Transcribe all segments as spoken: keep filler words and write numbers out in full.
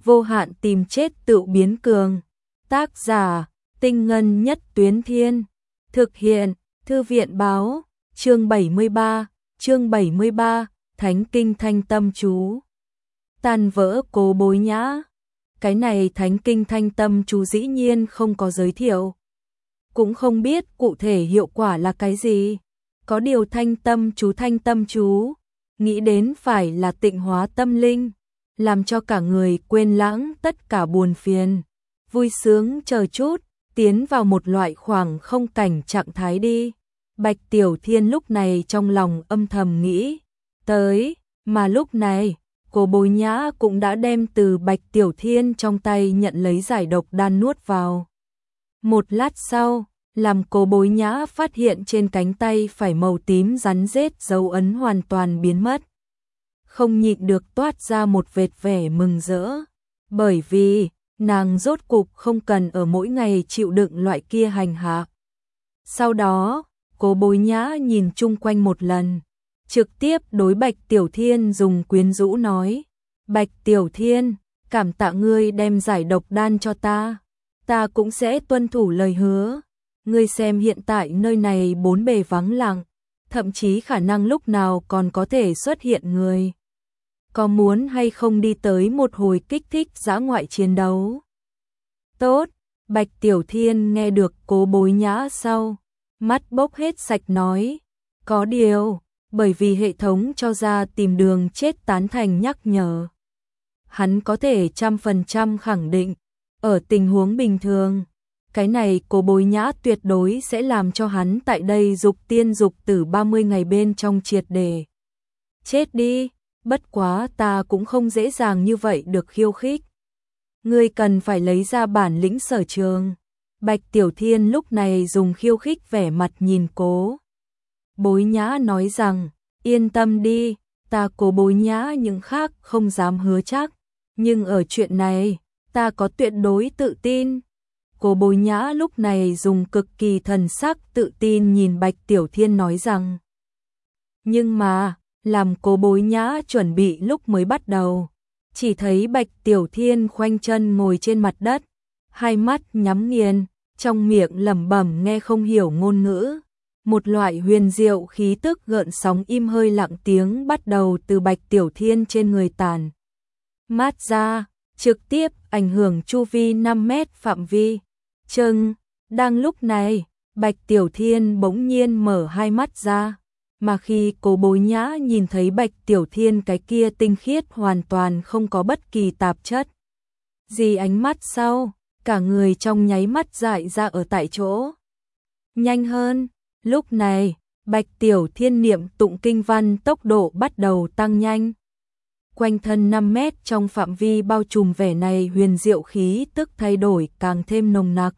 vô hạn tìm chết tự biến cường. Tác giả, Tinh Ngân Nhất Tuyến Thiên. Thực hiện, Thư viện báo, chương bảy mươi ba, chương bảy mươi ba, Thánh Kinh Thanh Tâm Chú. Tan vỡ Cố Bối Nhã. Cái này Thánh Kinh Thanh Tâm Chú dĩ nhiên không có giới thiệu. Cũng không biết cụ thể hiệu quả là cái gì. Có điều thanh tâm chú thanh tâm chú, nghĩ đến phải là tịnh hóa tâm linh, làm cho cả người quên lãng tất cả buồn phiền, vui sướng chờ chút, tiến vào một loại khoảng không cảnh trạng thái đi. Bạch Tiểu Thiên lúc này trong lòng âm thầm nghĩ tới, mà lúc này, Cố Bối Nhã cũng đã đem từ Bạch Tiểu Thiên trong tay nhận lấy giải độc đan nuốt vào. Một lát sau, làm Cố Bối Nhã phát hiện trên cánh tay phải màu tím rắn rết dấu ấn hoàn toàn biến mất. Không nhịn được toát ra một vệt vẻ mừng rỡ, bởi vì nàng rốt cục không cần ở mỗi ngày chịu đựng loại kia hành hạ. Sau đó, Cố Bối Nhã nhìn chung quanh một lần, trực tiếp đối Bạch Tiểu Thiên dùng quyến rũ nói: Bạch Tiểu Thiên, cảm tạ ngươi đem giải độc đan cho ta, ta cũng sẽ tuân thủ lời hứa. Ngươi xem hiện tại nơi này bốn bề vắng lặng, thậm chí khả năng lúc nào còn có thể xuất hiện người. Có muốn hay không đi tới một hồi kích thích dã ngoại chiến đấu? Tốt, Bạch Tiểu Thiên nghe được Cố Bối Nhã sau, mắt bốc hết sạch nói, có điều, bởi vì hệ thống cho ra tìm đường chết tán thành nhắc nhở. Hắn có thể trăm phần trăm khẳng định, ở tình huống bình thường, cái này Cố Bối Nhã tuyệt đối sẽ làm cho hắn tại đây dục tiên dục tử ba mươi ngày bên trong triệt để chết đi, bất quá ta cũng không dễ dàng như vậy được khiêu khích. Ngươi cần phải lấy ra bản lĩnh sở trường. Bạch Tiểu Thiên lúc này dùng khiêu khích vẻ mặt nhìn Cố Bối Nhã nói rằng, yên tâm đi, ta Cố Bối Nhã những khác không dám hứa chắc, nhưng ở chuyện này, ta có tuyệt đối tự tin. Cố Bối Nhã lúc này dùng cực kỳ thần sắc tự tin nhìn Bạch Tiểu Thiên nói rằng. Nhưng mà, làm Cố Bối Nhã chuẩn bị lúc mới bắt đầu, chỉ thấy Bạch Tiểu Thiên khoanh chân ngồi trên mặt đất, hai mắt nhắm nghiền, trong miệng lẩm bẩm nghe không hiểu ngôn ngữ. Một loại huyền diệu khí tức gợn sóng im hơi lặng tiếng bắt đầu từ Bạch Tiểu Thiên trên người tàn mát ra, trực tiếp ảnh hưởng chu vi năm mét phạm vi. Chừng, đang lúc này, Bạch Tiểu Thiên bỗng nhiên mở hai mắt ra, mà khi Cố Bối Nhã nhìn thấy Bạch Tiểu Thiên cái kia tinh khiết hoàn toàn không có bất kỳ tạp chất gì ánh mắt sau, cả người trong nháy mắt dại ra ở tại chỗ. Nhanh hơn, lúc này, Bạch Tiểu Thiên niệm tụng kinh văn tốc độ bắt đầu tăng nhanh. Quanh thân năm mét trong phạm vi bao trùm vẻ này huyền diệu khí tức thay đổi càng thêm nồng nặc.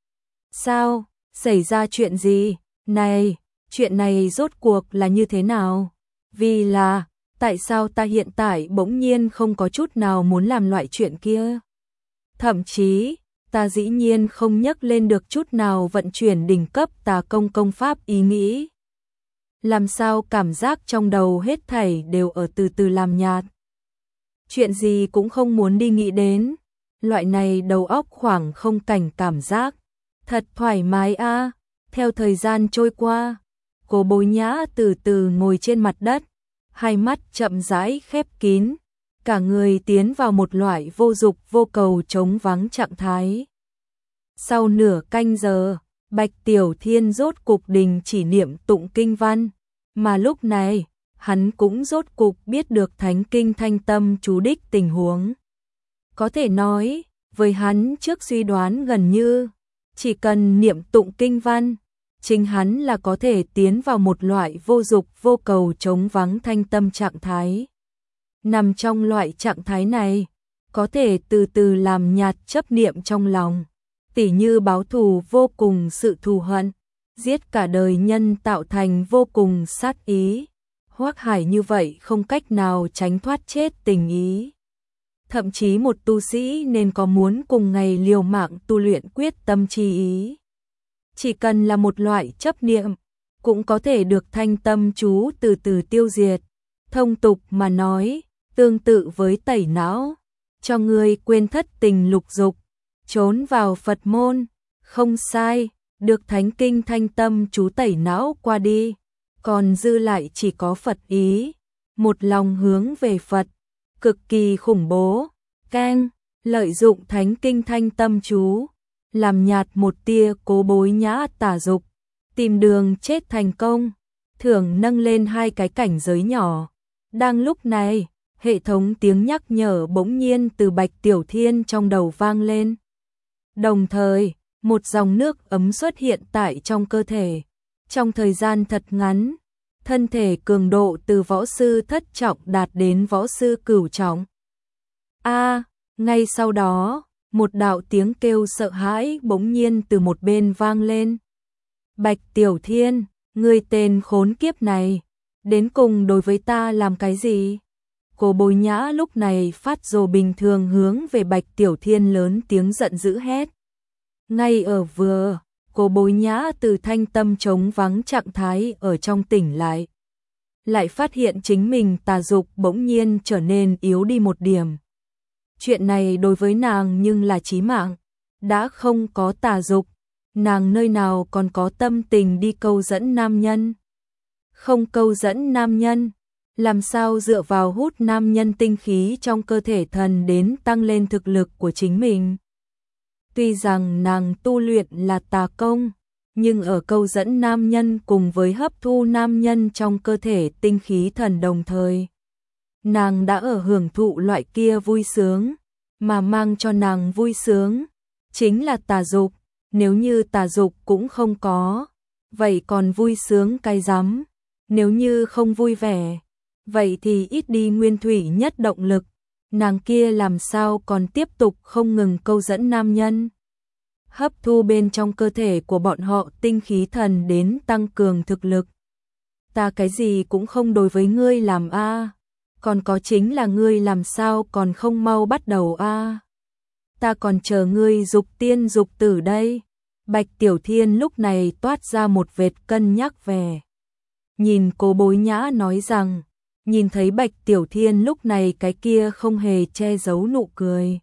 Sao? Xảy ra chuyện gì? Này, chuyện này rốt cuộc là như thế nào? Vì là, tại sao ta hiện tại bỗng nhiên không có chút nào muốn làm loại chuyện kia? Thậm chí, ta dĩ nhiên không nhắc lên được chút nào vận chuyển đỉnh cấp tà công công pháp ý nghĩ. Làm sao cảm giác trong đầu hết thảy đều ở từ từ làm nhạt? Chuyện gì cũng không muốn đi nghĩ đến, loại này đầu óc khoảng không cảnh cảm giác, thật thoải mái a. À. Theo thời gian trôi qua, Cố Bối Nhã từ từ ngồi trên mặt đất, hai mắt chậm rãi khép kín, cả người tiến vào một loại vô dục vô cầu trống vắng trạng thái. Sau nửa canh giờ, Bạch Tiểu Thiên rốt cục đình chỉ niệm tụng kinh văn, mà lúc này, hắn cũng rốt cục biết được Thánh Kinh Thanh Tâm chú đích tình huống. Có thể nói, với hắn trước suy đoán gần như, chỉ cần niệm tụng kinh văn, chính hắn là có thể tiến vào một loại vô dục vô cầu trống vắng thanh tâm trạng thái. Nằm trong loại trạng thái này, có thể từ từ làm nhạt chấp niệm trong lòng, tỉ như báo thù vô cùng sự thù hận, giết cả đời nhân tạo thành vô cùng sát ý. Hoắc Hải như vậy không cách nào tránh thoát chết tình ý. Thậm chí một tu sĩ nên có muốn cùng ngày liều mạng tu luyện quyết tâm chi ý. Chỉ cần là một loại chấp niệm, cũng có thể được thanh tâm chú từ từ tiêu diệt. Thông tục mà nói, tương tự với tẩy não, cho ngươi quên thất tình lục dục, trốn vào Phật môn, không sai, được thánh kinh thanh tâm chú tẩy não qua đi, còn dư lại chỉ có Phật ý, một lòng hướng về Phật, cực kỳ khủng bố, keng, lợi dụng thánh kinh thanh tâm chú, làm nhạt một tia Cố Bối Nhã tà dục, tìm đường chết thành công, thưởng nâng lên hai cái cảnh giới nhỏ. Đang lúc này, hệ thống tiếng nhắc nhở bỗng nhiên từ Bạch Tiểu Thiên trong đầu vang lên. Đồng thời, một dòng nước ấm xuất hiện tại trong cơ thể. Trong thời gian thật ngắn, thân thể cường độ từ võ sư thất trọng đạt đến võ sư cửu trọng. A, ngay sau đó, một đạo tiếng kêu sợ hãi bỗng nhiên từ một bên vang lên. Bạch Tiểu Thiên, ngươi tên khốn kiếp này, đến cùng đối với ta làm cái gì? Cố Bối Nhã lúc này phát rồ bình thường hướng về Bạch Tiểu Thiên lớn tiếng giận dữ hét. Ngay ở vừa, Cố Bối Nhã từ thanh tâm trống vắng trạng thái ở trong tỉnh lại. Lại phát hiện chính mình tà dục bỗng nhiên trở nên yếu đi một điểm. Chuyện này đối với nàng nhưng là chí mạng, đã không có tà dục, nàng nơi nào còn có tâm tình đi câu dẫn nam nhân. Không câu dẫn nam nhân, làm sao dựa vào hút nam nhân tinh khí trong cơ thể thần đến tăng lên thực lực của chính mình. Tuy rằng nàng tu luyện là tà công, nhưng ở câu dẫn nam nhân cùng với hấp thu nam nhân trong cơ thể tinh khí thần đồng thời, nàng đã ở hưởng thụ loại kia vui sướng, mà mang cho nàng vui sướng chính là tà dục. Nếu như tà dục cũng không có, vậy còn vui sướng cái rắm. Nếu như không vui vẻ, vậy thì ít đi nguyên thủy nhất động lực, nàng kia làm sao còn tiếp tục không ngừng câu dẫn nam nhân. Hấp thu bên trong cơ thể của bọn họ tinh khí thần đến tăng cường thực lực. Ta cái gì cũng không đối với ngươi làm a, còn có chính là ngươi làm sao còn không mau bắt đầu a. Ta còn chờ ngươi dục tiên dục tử đây. Bạch Tiểu Thiên lúc này toát ra một vệt cân nhắc về. Nhìn Cố Bối Nhã nói rằng, nhìn thấy Bạch Tiểu Thiên lúc này cái kia không hề che giấu nụ cười.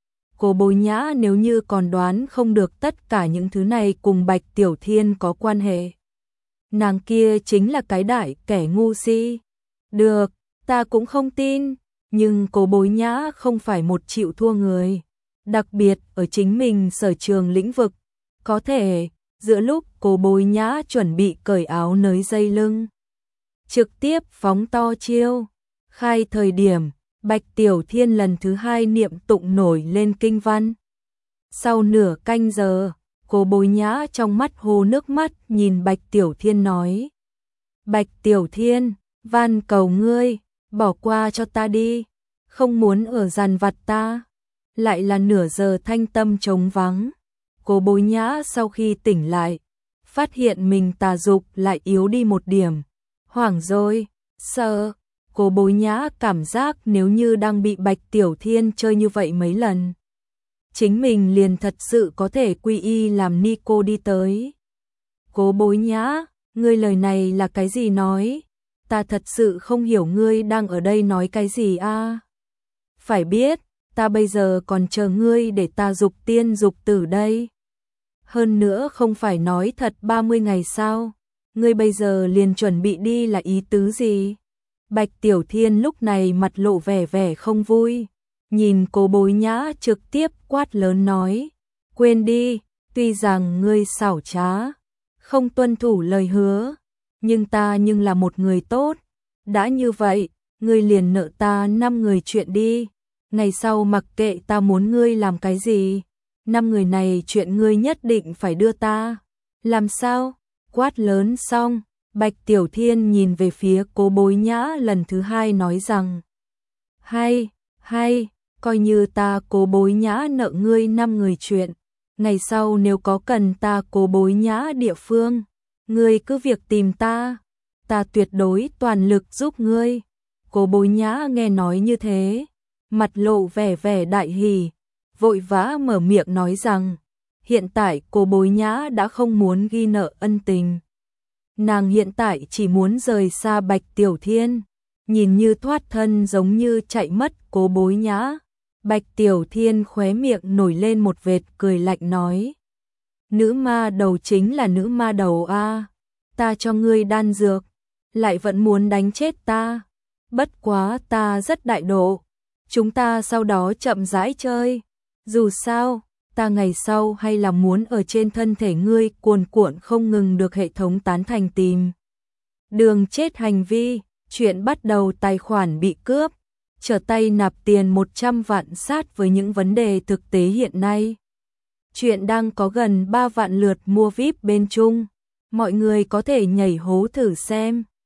Cố Bối Nhã nếu như còn đoán không được tất cả những thứ này cùng Bạch Tiểu Thiên có quan hệ, nàng kia chính là cái đại kẻ ngu si. Được, ta cũng không tin, nhưng Cố Bối Nhã không phải một chịu thua người, đặc biệt ở chính mình sở trường lĩnh vực. Có thể, giữa lúc Cố Bối Nhã chuẩn bị cởi áo nới dây lưng, trực tiếp phóng to chiêu, khai thời điểm, Bạch Tiểu Thiên lần thứ hai niệm tụng nổi lên kinh văn. Sau nửa canh giờ, Cố Bối Nhã trong mắt hồ nước mắt nhìn Bạch Tiểu Thiên nói. Bạch Tiểu Thiên, van cầu ngươi, bỏ qua cho ta đi, không muốn ở dằn vặt ta. Lại là nửa giờ thanh tâm trống vắng. Cố Bối Nhã sau khi tỉnh lại, phát hiện mình tà dục lại yếu đi một điểm. Hoảng rồi, sợ. Cố Bối Nhã cảm giác nếu như đang bị Bạch Tiểu Thiên chơi như vậy mấy lần, chính mình liền thật sự có thể quy y làm ni cô đi tới. Cố Bối Nhã, ngươi lời này là cái gì nói? Ta thật sự không hiểu ngươi đang ở đây nói cái gì a. Phải biết, ta bây giờ còn chờ ngươi để ta dục tiên dục tử đây. Hơn nữa không phải nói thật ba mươi ngày sao? Ngươi bây giờ liền chuẩn bị đi là ý tứ gì? Bạch Tiểu Thiên lúc này mặt lộ vẻ vẻ không vui, nhìn Cố Bối Nhã trực tiếp quát lớn nói, quên đi, tuy rằng ngươi xảo trá, không tuân thủ lời hứa, nhưng ta nhưng là một người tốt, đã như vậy, ngươi liền nợ ta năm người chuyện đi, ngày sau mặc kệ ta muốn ngươi làm cái gì, năm người này chuyện ngươi nhất định phải đưa ta, làm sao? Quát lớn xong, Bạch Tiểu Thiên nhìn về phía Cố Bối Nhã lần thứ hai nói rằng, hay, hay, coi như ta Cố Bối Nhã nợ ngươi năm người chuyện, ngày sau nếu có cần ta Cố Bối Nhã địa phương, ngươi cứ việc tìm ta, ta tuyệt đối toàn lực giúp ngươi. Cố Bối Nhã nghe nói như thế, mặt lộ vẻ vẻ đại hỉ, vội vã mở miệng nói rằng, hiện tại Cố Bối Nhã đã không muốn ghi nợ ân tình. Nàng hiện tại chỉ muốn rời xa Bạch Tiểu Thiên, nhìn như thoát thân giống như chạy mất Cố Bối Nhã, Bạch Tiểu Thiên khóe miệng nổi lên một vệt cười lạnh nói. Nữ ma đầu chính là nữ ma đầu a, ta cho ngươi đan dược, lại vẫn muốn đánh chết ta. Bất quá ta rất đại độ, chúng ta sau đó chậm rãi chơi. Dù sao, ta ngày sau hay là muốn ở trên thân thể ngươi cuồn cuộn không ngừng được hệ thống tán thành tìm. Đường chết hành vi, chuyện bắt đầu tài khoản bị cướp, trở tay nạp tiền một trăm vạn sát với những vấn đề thực tế hiện nay. Chuyện đang có gần ba vạn lượt mua vi ai pi bên Trung, mọi người có thể nhảy hố thử xem.